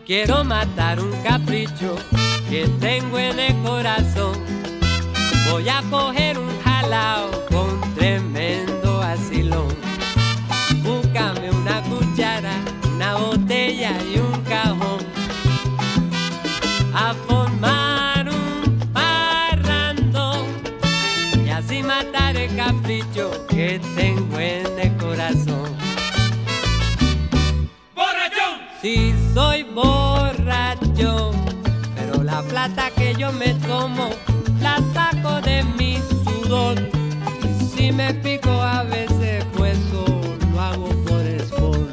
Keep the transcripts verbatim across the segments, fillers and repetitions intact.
Quiero matar un capricho que tengo en el corazón. Voy a coger un jalao con tremendo asilón. Búscame una cuchara, una botella y un cajón. A formar un parrandón y así matar el capricho que tengo en el corazón. Sí, soy borracho, pero la plata que yo me tomo la saco de mi sudor. Y si me pico a veces, pues lo hago por sport.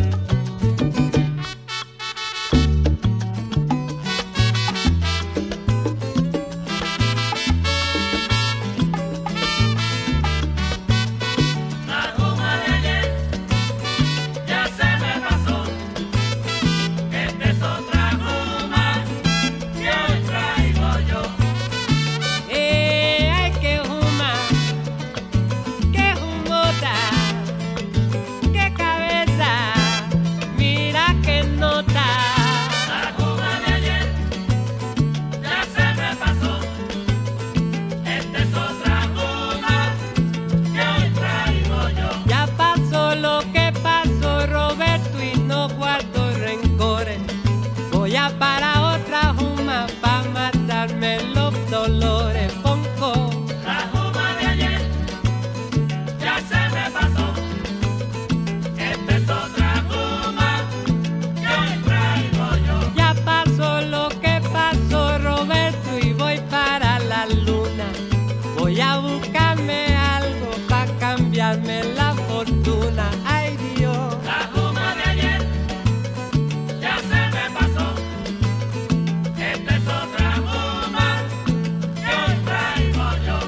Para otra juma, pa' matarme los dolores, ponco. La juma de ayer ya se me pasó. Esta es otra juma que hoy traigo yo. Ya pasó lo que pasó, Roberto, y voy para la luna. Voy a buscarme algo pa' cambiarme la fortuna. Ay, Dios. La juma de ayer ya se me pasó. Esta es otra juma que hoy traigo yo.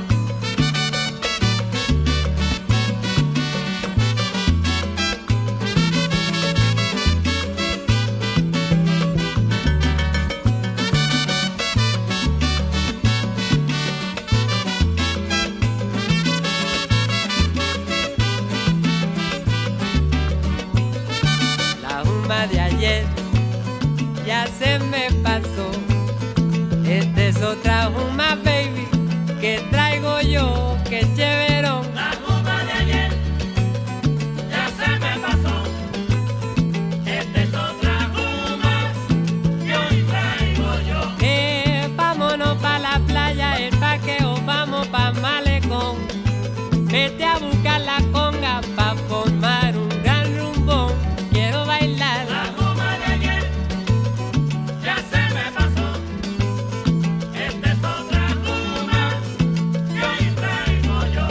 La juma de ayer ya se me pasó. Esta es otra juma, baby, que traigo yo, que chéverón. La juma de ayer ya se me pasó. Esta es otra juma que hoy traigo yo. Eh, vámonos pa' la playa, el parqueo, vamos pa' Malecón. Vete a buscar la conga pa' formar un gran rumbón. Quiero bailar. La juma de ayer ya se me pasó. Esta es otra juma que hoy traigo yo.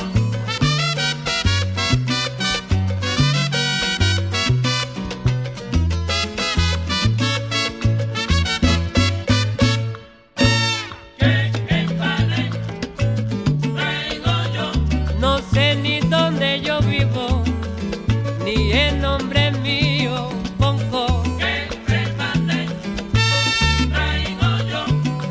Que empane traigo yo. No sé ni dónde yo vivo, ni el nombre mío, pongo. Que empane traigo yo.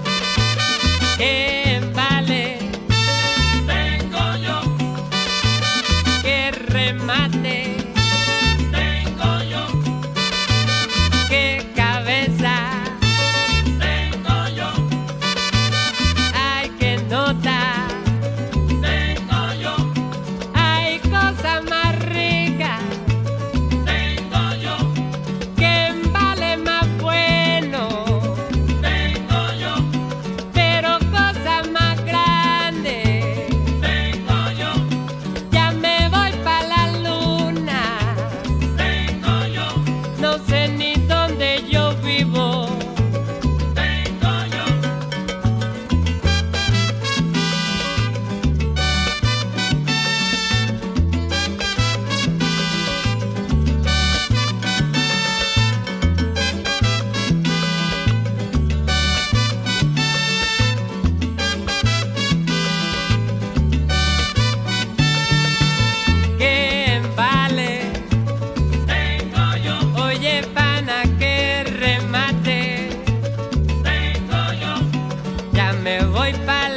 Que vale, Tengo yo, que remate, tengo yo, que cabeza, tengo yo, ay, que nota, tengo yo, hay cosas más ricas, tengo yo, que vale más bueno, tengo yo, pero cosas más grandes. tengo yo, Ya me voy pa' la luna, tengo yo, no sé ni dónde yo vivo. tengo yo. Que vale, Tengo yo, oye pana, que remate. tengo yo, Ya me voy pa'